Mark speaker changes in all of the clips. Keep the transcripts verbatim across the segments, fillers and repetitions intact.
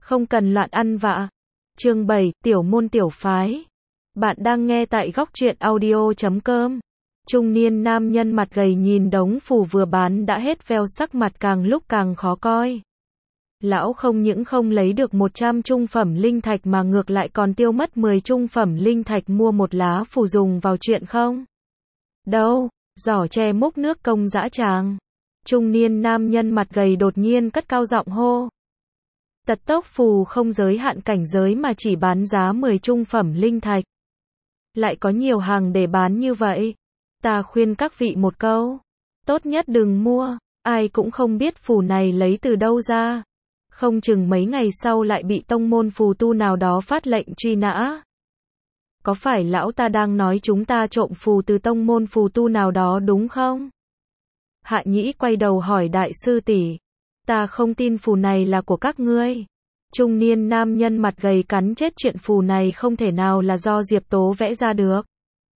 Speaker 1: Không cần loạn ăn vạ. Chương bảy, tiểu môn tiểu phái. Bạn đang nghe tại góc truyện audio chấm com. Trung niên nam nhân mặt gầy nhìn đống phù vừa bán đã hết veo, sắc mặt càng lúc càng khó coi. Lão không những không lấy được một trăm trung phẩm linh thạch mà ngược lại còn tiêu mất mười trung phẩm linh thạch mua một lá phù dùng vào chuyện không? Đâu, giỏ tre múc nước công dã tràng. Trung niên nam nhân mặt gầy đột nhiên cất cao giọng hô. Tật tốc phù không giới hạn cảnh giới mà chỉ bán giá mười trung phẩm linh thạch. Lại có nhiều hàng để bán như vậy. Ta khuyên các vị một câu. Tốt nhất đừng mua, ai cũng không biết phù này lấy từ đâu ra. Không chừng mấy ngày sau lại bị tông môn phù tu nào đó phát lệnh truy nã. Có phải lão ta đang nói chúng ta trộm phù từ tông môn phù tu nào đó đúng không? Hạ Nhĩ quay đầu hỏi đại sư tỷ. Ta không tin phù này là của các ngươi. Trung niên nam nhân mặt gầy cắn chết, chuyện phù này không thể nào là do Diệp Tố vẽ ra được.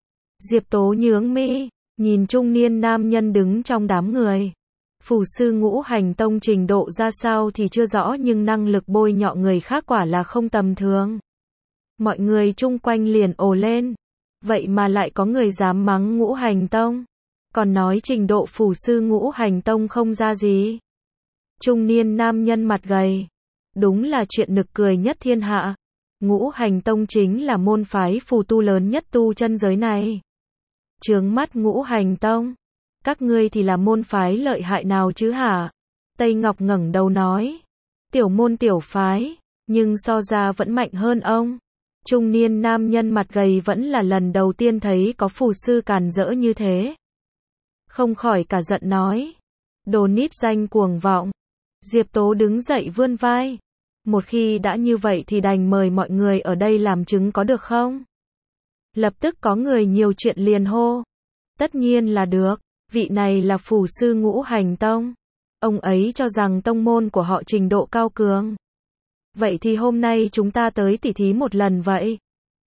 Speaker 1: Diệp Tố nhướng mi, nhìn trung niên nam nhân đứng trong đám người. Phù sư Ngũ Hành Tông trình độ ra sao thì chưa rõ, nhưng năng lực bôi nhọ người khác quả là không tầm thường. Mọi người chung quanh liền ồ lên. Vậy mà lại có người dám mắng Ngũ Hành Tông. Còn nói trình độ phù sư Ngũ Hành Tông không ra gì. Trung niên nam nhân mặt gầy. Đúng là chuyện nực cười nhất thiên hạ. Ngũ Hành Tông chính là môn phái phù tu lớn nhất tu chân giới này. Chướng mắt Ngũ Hành Tông. Các ngươi thì là môn phái lợi hại nào chứ hả? Tây Ngọc ngẩng đầu nói. Tiểu môn tiểu phái, nhưng so ra vẫn mạnh hơn ông. Trung niên nam nhân mặt gầy vẫn là lần đầu tiên thấy có phù sư càn rỡ như thế. Không khỏi cả giận nói. Đồ nít danh cuồng vọng. Diệp Tố đứng dậy vươn vai. Một khi đã như vậy thì đành mời mọi người ở đây làm chứng có được không? Lập tức có người nhiều chuyện liền hô. Tất nhiên là được, vị này là phù sư Ngũ Hành Tông. Ông ấy cho rằng tông môn của họ trình độ cao cường. Vậy thì hôm nay chúng ta tới tỉ thí một lần vậy.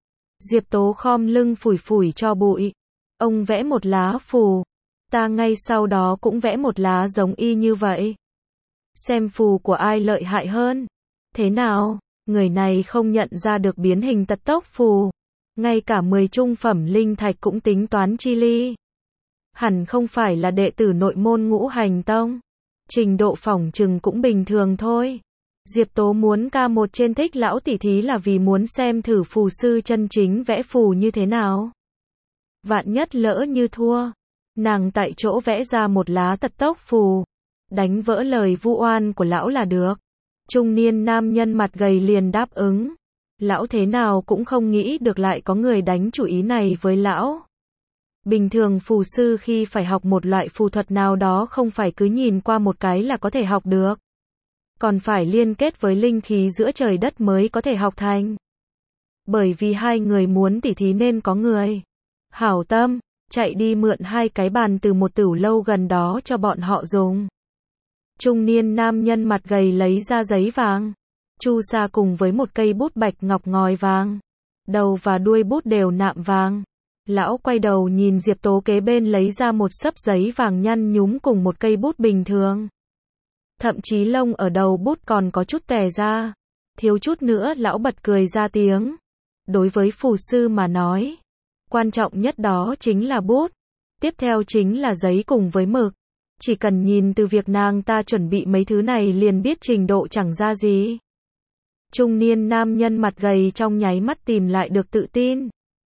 Speaker 1: Diệp Tố khom lưng phủi phủi cho bụi. Ông vẽ một lá phù. Ta ngay sau đó cũng vẽ một lá giống y như vậy. Xem phù của ai lợi hại hơn. Thế nào, người này không nhận ra được biến hình tật tốc phù. Ngay cả mười trung phẩm linh thạch cũng tính toán chi ly. Hẳn không phải là đệ tử nội môn Ngũ Hành Tông. Trình độ phỏng chừng cũng bình thường thôi. Diệp Tố muốn ca một trên thích lão tỷ thí là vì muốn xem thử phù sư chân chính vẽ phù như thế nào. Vạn nhất lỡ như thua, nàng tại chỗ vẽ ra một lá tật tốc phù. Đánh vỡ lời vu oan của lão là được. Trung niên nam nhân mặt gầy liền đáp ứng. Lão thế nào cũng không nghĩ được lại có người đánh chủ ý này với lão. Bình thường phù sư khi phải học một loại phù thuật nào đó không phải cứ nhìn qua một cái là có thể học được. Còn phải liên kết với linh khí giữa trời đất mới có thể học thành. Bởi vì hai người muốn tỉ thí nên có người hảo tâm, chạy đi mượn hai cái bàn từ một tửu lâu gần đó cho bọn họ dùng. Trung niên nam nhân mặt gầy lấy ra giấy vàng. Chu sa cùng với một cây bút bạch ngọc ngòi vàng. Đầu và đuôi bút đều nạm vàng. Lão quay đầu nhìn Diệp Tố kế bên lấy ra một xấp giấy vàng nhăn nhúm cùng một cây bút bình thường. Thậm chí lông ở đầu bút còn có chút tè ra. Thiếu chút nữa lão bật cười ra tiếng. Đối với phù sư mà nói, quan trọng nhất đó chính là bút. Tiếp theo chính là giấy cùng với mực. Chỉ cần nhìn từ việc nàng ta chuẩn bị mấy thứ này liền biết trình độ chẳng ra gì. Trung niên nam nhân mặt gầy trong nháy mắt tìm lại được tự tin.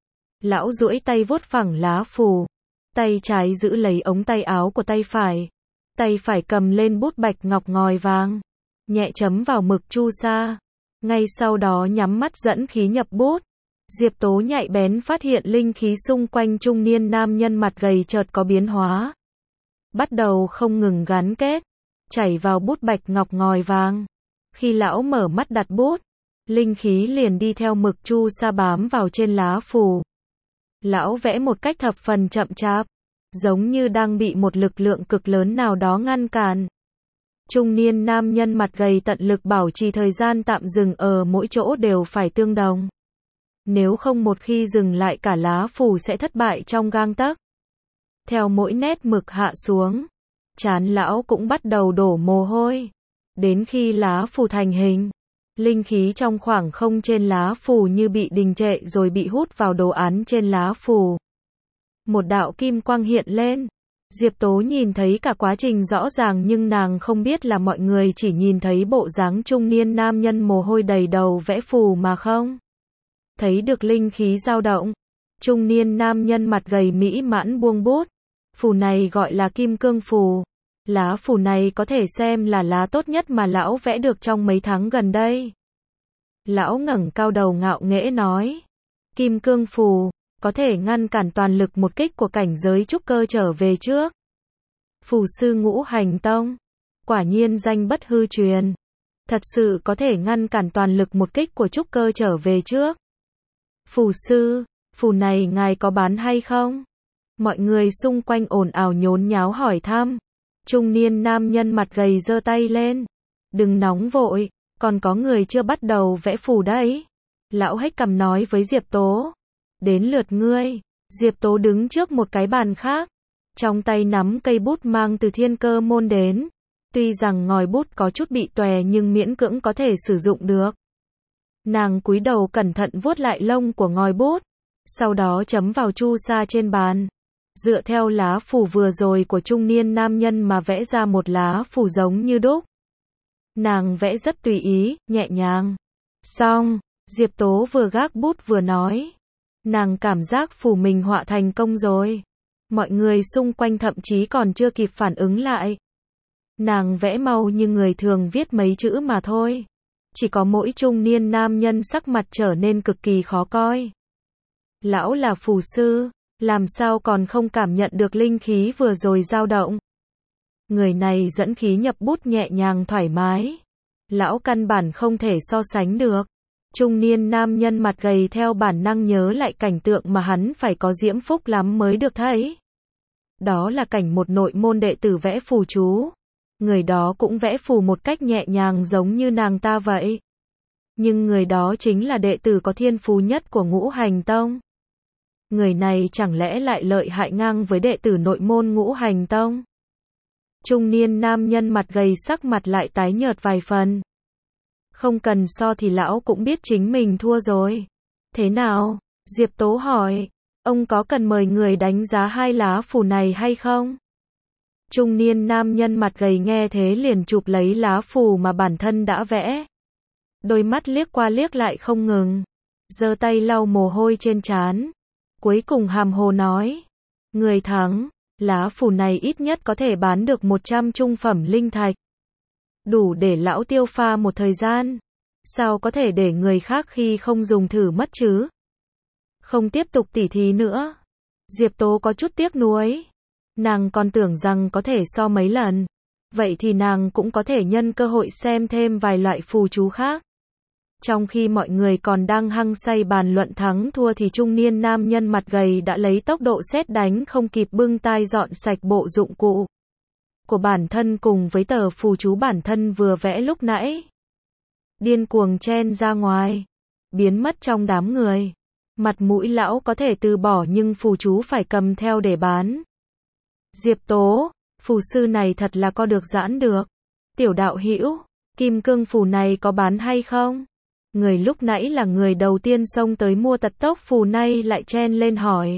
Speaker 1: Lão duỗi tay vuốt phẳng lá phù. Tay trái giữ lấy ống tay áo của tay phải. Tay phải cầm lên bút bạch ngọc ngòi vàng. Nhẹ chấm vào mực chu sa. Ngay sau đó nhắm mắt dẫn khí nhập bút. Diệp Tố nhạy bén phát hiện linh khí xung quanh trung niên nam nhân mặt gầy chợt có biến hóa. Bắt đầu không ngừng gắn kết. Chảy vào bút bạch ngọc ngòi vàng. Khi lão mở mắt đặt bút, linh khí liền đi theo mực chu sa bám vào trên lá phù. Lão vẽ một cách thập phần chậm chạp, giống như đang bị một lực lượng cực lớn nào đó ngăn cản. Trung niên nam nhân mặt gầy tận lực bảo trì thời gian tạm dừng ở mỗi chỗ đều phải tương đồng. Nếu không một khi dừng lại cả lá phù sẽ thất bại trong gang tấc. Theo mỗi nét mực hạ xuống, trán lão cũng bắt đầu đổ mồ hôi. Đến khi lá phù thành hình, Linh khí trong khoảng không trên lá phù như bị đình trệ rồi bị hút vào đồ án trên lá phù. Một đạo kim quang hiện lên. Diệp Tố nhìn thấy cả quá trình rõ ràng nhưng nàng không biết là mọi người chỉ nhìn thấy bộ dáng trung niên nam nhân mồ hôi đầy đầu vẽ phù mà không thấy được linh khí dao động. Trung niên nam nhân mặt gầy mỹ mãn buông bút. Phù này gọi là kim cương phù. Lá phù này có thể xem là lá tốt nhất mà lão vẽ được trong mấy tháng gần đây. Lão ngẩng cao đầu ngạo nghễ nói. Kim cương phù, có thể ngăn cản toàn lực một kích của cảnh giới trúc cơ trở về trước. Phù sư Ngũ Hành Tông. Quả nhiên danh bất hư truyền. Thật sự có thể ngăn cản toàn lực một kích của trúc cơ trở về trước. Phù sư, phù này ngài có bán hay không? Mọi người xung quanh ồn ào nhốn nháo hỏi thăm. Trung niên nam nhân mặt gầy giơ tay lên. Đừng nóng vội, còn có người chưa bắt đầu vẽ phù đấy. Lão hách cầm nói với Diệp Tố. Đến lượt ngươi. Diệp Tố đứng trước một cái bàn khác. Trong tay nắm cây bút mang từ Thiên Cơ Môn đến. Tuy rằng ngòi bút có chút bị tòe nhưng miễn cưỡng có thể sử dụng được. Nàng cúi đầu cẩn thận vuốt lại lông của ngòi bút. Sau đó chấm vào chu sa trên bàn. Dựa theo lá phù vừa rồi của trung niên nam nhân mà vẽ ra một lá phù giống như đúc. Nàng vẽ rất tùy ý, nhẹ nhàng. Xong, Diệp Tố vừa gác bút vừa nói. Nàng cảm giác phù mình họa thành công rồi. Mọi người xung quanh thậm chí còn chưa kịp phản ứng lại. Nàng vẽ mau như người thường viết mấy chữ mà thôi. Chỉ có mỗi trung niên nam nhân sắc mặt trở nên cực kỳ khó coi. Lão là phù sư, làm sao còn không cảm nhận được linh khí vừa rồi dao động. Người này dẫn khí nhập bút nhẹ nhàng thoải mái. Lão căn bản không thể so sánh được. Trung niên nam nhân mặt gầy theo bản năng nhớ lại cảnh tượng mà hắn phải có diễm phúc lắm mới được thấy. Đó là cảnh một nội môn đệ tử vẽ phù chú. Người đó cũng vẽ phù một cách nhẹ nhàng giống như nàng ta vậy. Nhưng người đó chính là đệ tử có thiên phú nhất của Ngũ Hành Tông. Người này chẳng lẽ lại lợi hại ngang với đệ tử nội môn Ngũ Hành Tông? Trung niên nam nhân mặt gầy sắc mặt lại tái nhợt vài phần. Không cần so thì lão cũng biết chính mình thua rồi. Thế nào? Diệp Tố hỏi. Ông có cần mời người đánh giá hai lá phù này hay không? Trung niên nam nhân mặt gầy nghe thế liền chụp lấy lá phù mà bản thân đã vẽ. Đôi mắt liếc qua liếc lại không ngừng. Giơ tay lau mồ hôi trên trán. Cuối cùng hàm hồ nói. Người thắng, lá phù này ít nhất có thể bán được một trăm trung phẩm linh thạch. Đủ để lão tiêu pha một thời gian. Sao có thể để người khác khi không dùng thử mất chứ? Không tiếp tục tỉ thí nữa. Diệp Tố có chút tiếc nuối. Nàng còn tưởng rằng có thể so mấy lần. Vậy thì nàng cũng có thể nhân cơ hội xem thêm vài loại phù chú khác. Trong khi mọi người còn đang hăng say bàn luận thắng thua thì trung niên nam nhân mặt gầy đã lấy tốc độ sét đánh không kịp bưng tay dọn sạch bộ dụng cụ của bản thân cùng với tờ phù chú bản thân vừa vẽ lúc nãy. Điên cuồng chen ra ngoài, biến mất trong đám người. Mặt mũi lão có thể từ bỏ nhưng phù chú phải cầm theo để bán. Diệp Tố, phù sư này thật là có được giãn được. Tiểu đạo hữu, kim cương phù này có bán hay không? Người lúc nãy là người đầu tiên xông tới mua tật tốc phù nay lại chen lên hỏi.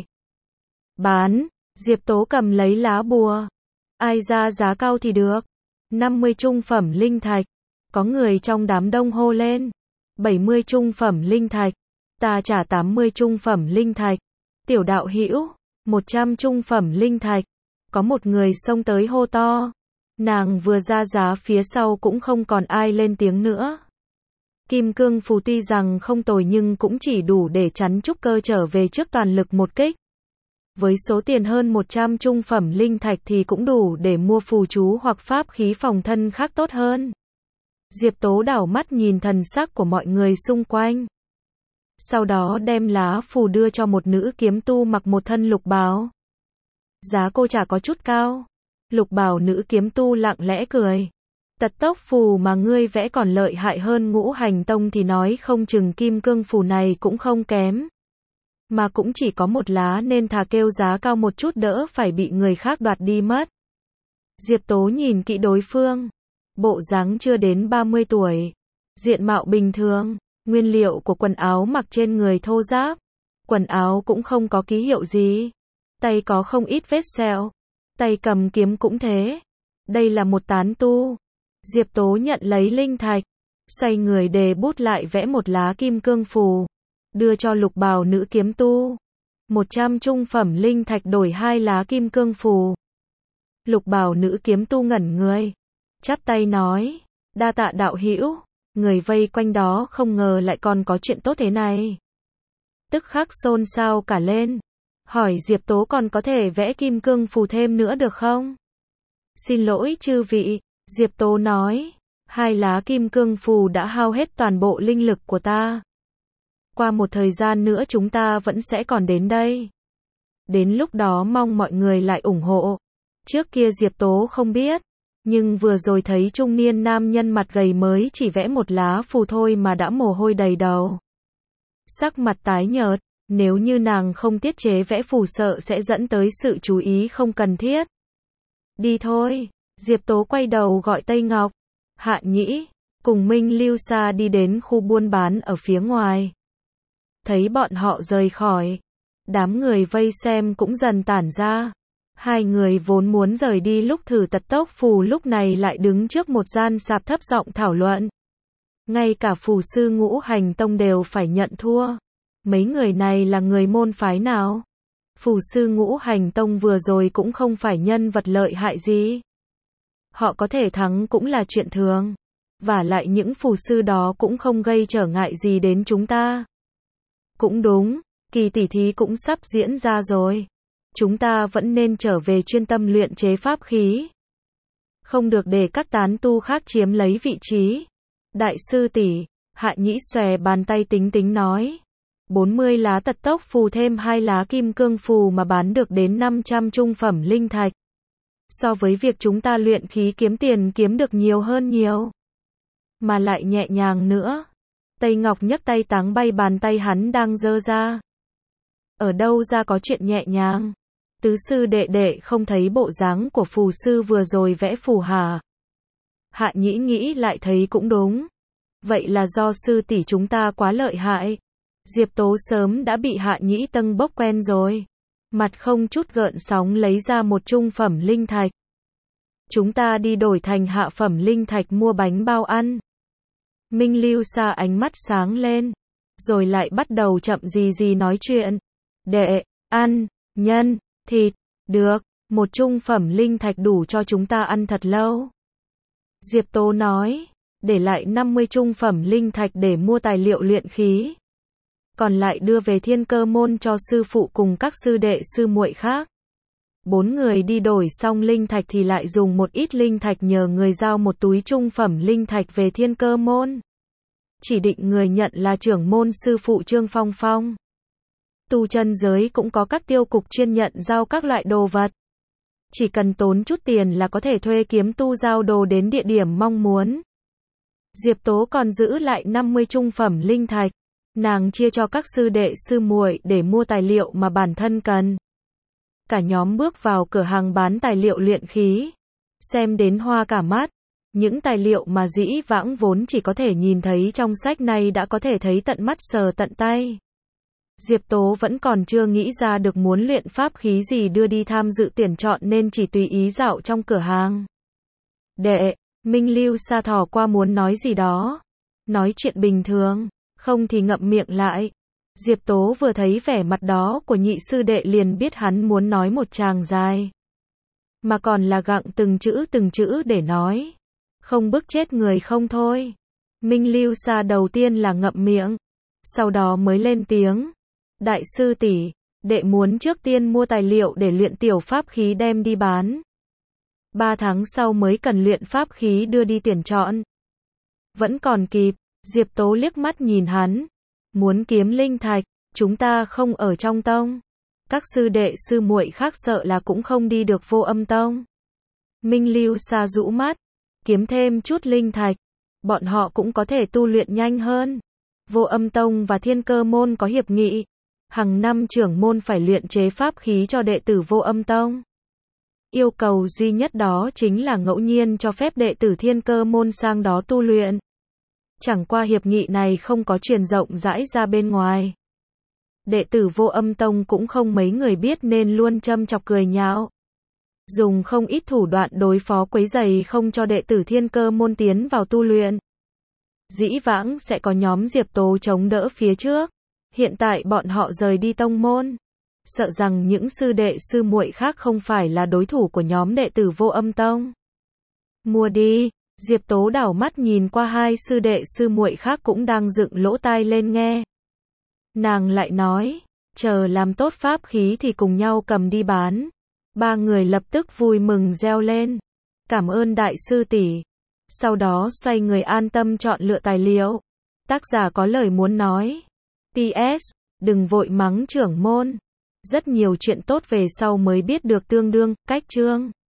Speaker 1: Bán, Diệp Tố cầm lấy lá bùa. Ai ra giá cao thì được. năm mươi trung phẩm linh thạch. Có người trong đám đông hô lên. bảy mươi trung phẩm linh thạch. Ta trả tám mươi trung phẩm linh thạch. Tiểu đạo hữu, một trăm trung phẩm linh thạch. Có một người xông tới hô to. Nàng vừa ra giá phía sau cũng không còn ai lên tiếng nữa. Kim cương phù tuy rằng không tồi nhưng cũng chỉ đủ để chắn trúc cơ trở về trước toàn lực một kích. Với số tiền hơn một trăm trung phẩm linh thạch thì cũng đủ để mua phù chú hoặc pháp khí phòng thân khác tốt hơn. Diệp Tố đảo mắt nhìn thần sắc của mọi người xung quanh. Sau đó đem lá phù đưa cho một nữ kiếm tu mặc một thân lục bào. Giá cô trả có chút cao. Lục bào nữ kiếm tu lặng lẽ cười. Tật tốc phù mà ngươi vẽ còn lợi hại hơn Ngũ Hành Tông thì nói không chừng kim cương phù này cũng không kém. Mà cũng chỉ có một lá nên thà kêu giá cao một chút đỡ phải bị người khác đoạt đi mất. Diệp Tố nhìn kỹ đối phương. Bộ dáng chưa đến ba mươi tuổi. diện mạo bình thường, nguyên liệu của quần áo mặc trên người thô ráp, quần áo cũng không có ký hiệu gì, tay có không ít vết sẹo, tay cầm kiếm cũng thế. Đây là một tán tu. Diệp Tố nhận lấy linh thạch, xoay người đề bút lại vẽ một lá kim cương phù, đưa cho lục bào nữ kiếm tu. một trăm trung phẩm linh thạch đổi hai lá kim cương phù. Lục bào nữ kiếm tu ngẩn người, chắp tay nói, đa tạ đạo hữu. Người vây quanh đó không ngờ lại còn có chuyện tốt thế này. Tức khắc xôn xao cả lên, hỏi Diệp Tố còn có thể vẽ kim cương phù thêm nữa được không? Xin lỗi chư vị, Diệp Tố nói, hai lá kim cương phù đã hao hết toàn bộ linh lực của ta. Qua một thời gian nữa chúng ta vẫn sẽ còn đến đây. Đến lúc đó mong mọi người lại ủng hộ. Trước kia Diệp Tố không biết, nhưng vừa rồi thấy trung niên nam nhân mặt gầy mới chỉ vẽ một lá phù thôi mà đã mồ hôi đầy đầu. Sắc mặt tái nhợt, nếu như nàng không tiết chế vẽ phù sợ sẽ dẫn tới sự chú ý không cần thiết. Đi thôi, Diệp Tố quay đầu gọi Tây Ngọc, Hạ Nhĩ, cùng Minh Lưu Sa đi đến khu buôn bán ở phía ngoài. Thấy bọn họ rời khỏi, đám người vây xem cũng dần tản ra. Hai người vốn muốn rời đi lúc thử tật tốc phù lúc này lại đứng trước một gian sạp thấp giọng thảo luận. Ngay cả phù sư Ngũ Hành Tông đều phải nhận thua. Mấy người này là người môn phái nào? Phù sư Ngũ Hành Tông vừa rồi cũng không phải nhân vật lợi hại gì. Họ có thể thắng cũng là chuyện thường. Và lại những phù sư đó cũng không gây trở ngại gì đến chúng ta. Cũng đúng, kỳ tỉ thí cũng sắp diễn ra rồi. Chúng ta vẫn nên trở về chuyên tâm luyện chế pháp khí. Không được để các tán tu khác chiếm lấy vị trí. Đại sư tỷ, Hạ Nhĩ xòe bàn tay tính tính nói. bốn mươi lá tật tốc phù thêm hai lá kim cương phù mà bán được đến năm trăm trung phẩm linh thạch. So với việc chúng ta luyện khí kiếm tiền kiếm được nhiều hơn nhiều. Mà lại nhẹ nhàng nữa. Tây Ngọc nhấc tay táng bay bàn tay hắn đang giơ ra. Ở đâu ra có chuyện nhẹ nhàng? Tứ sư đệ đệ không thấy bộ dáng của phù sư vừa rồi vẽ phù hả? Hạ Nhĩ nghĩ lại thấy cũng đúng. Vậy là do sư tỷ chúng ta quá lợi hại. Diệp Tố sớm đã bị Hạ Nhĩ tâng bốc quen rồi. Mặt không chút gợn sóng lấy ra một trung phẩm linh thạch. Chúng ta đi đổi thành hạ phẩm linh thạch mua bánh bao ăn. Minh Lưu Sa ánh mắt sáng lên, rồi lại bắt đầu chậm gì gì nói chuyện. Đệ, ăn, nhân, thịt, được, một trung phẩm linh thạch đủ cho chúng ta ăn thật lâu. Diệp Tố nói, để lại năm mươi trung phẩm linh thạch để mua tài liệu luyện khí. Còn lại đưa về Thiên Cơ môn cho sư phụ cùng các sư đệ sư muội khác. Bốn người đi đổi xong linh thạch thì lại dùng một ít linh thạch nhờ người giao một túi trung phẩm linh thạch về Thiên Cơ môn. Chỉ định người nhận là trưởng môn sư phụ Trương Phong Phong. Tu chân giới cũng có các tiêu cục chuyên nhận giao các loại đồ vật. Chỉ cần tốn chút tiền là có thể thuê kiếm tu giao đồ đến địa điểm mong muốn. Diệp Tố còn giữ lại năm mươi trung phẩm linh thạch. Nàng chia cho các sư đệ sư muội để mua tài liệu mà bản thân cần. Cả nhóm bước vào cửa hàng bán tài liệu luyện khí. Xem đến hoa cả mắt. Những tài liệu mà dĩ vãng vốn chỉ có thể nhìn thấy trong sách này đã có thể thấy tận mắt sờ tận tay. Diệp Tố vẫn còn chưa nghĩ ra được muốn luyện pháp khí gì đưa đi tham dự tuyển chọn nên chỉ tùy ý dạo trong cửa hàng. Đệ, Minh Lưu Sa thò qua muốn nói gì đó. Nói chuyện bình thường, không thì ngậm miệng lại. Diệp Tố vừa thấy vẻ mặt đó của nhị sư đệ liền biết hắn muốn nói một tràng dài. Mà còn là gặng từng chữ từng chữ để nói. Không bức chết người không thôi. Minh Lưu Sa đầu tiên là ngậm miệng. Sau đó mới lên tiếng. Đại sư tỷ, đệ muốn trước tiên mua tài liệu để luyện tiểu pháp khí đem đi bán. Ba tháng sau mới cần luyện pháp khí đưa đi tuyển chọn. Vẫn còn kịp, Diệp Tố liếc mắt nhìn hắn. Muốn kiếm linh thạch, chúng ta không ở trong tông. Các sư đệ sư muội khác sợ là cũng không đi được Vô Âm tông. Minh Lưu Sa rũ mắt, kiếm thêm chút linh thạch, bọn họ cũng có thể tu luyện nhanh hơn. Vô Âm tông và Thiên Cơ môn có hiệp nghị, hàng năm trưởng môn phải luyện chế pháp khí cho đệ tử Vô Âm tông. Yêu cầu duy nhất đó chính là ngẫu nhiên cho phép đệ tử Thiên Cơ môn sang đó tu luyện. Chẳng qua hiệp nghị này không có truyền rộng rãi ra bên ngoài. Đệ tử Vô Âm Tông cũng không mấy người biết nên luôn châm chọc cười nhạo. Dùng không ít thủ đoạn đối phó quấy rầy không cho đệ tử Thiên Cơ môn tiến vào tu luyện. Dĩ vãng sẽ có nhóm Diệp Tố chống đỡ phía trước. Hiện tại bọn họ rời đi tông môn. Sợ rằng những sư đệ sư muội khác không phải là đối thủ của nhóm đệ tử Vô Âm Tông. Mua đi. Diệp Tố đảo mắt nhìn qua hai sư đệ sư muội khác cũng đang dựng lỗ tai lên nghe. Nàng lại nói, chờ làm tốt pháp khí thì cùng nhau cầm đi bán. Ba người lập tức vui mừng reo lên. Cảm ơn đại sư tỷ. Sau đó xoay người an tâm chọn lựa tài liệu. Tác giả có lời muốn nói. pê ét. Đừng vội mắng trưởng môn. Rất nhiều chuyện tốt về sau mới biết được tương đương, cách chương.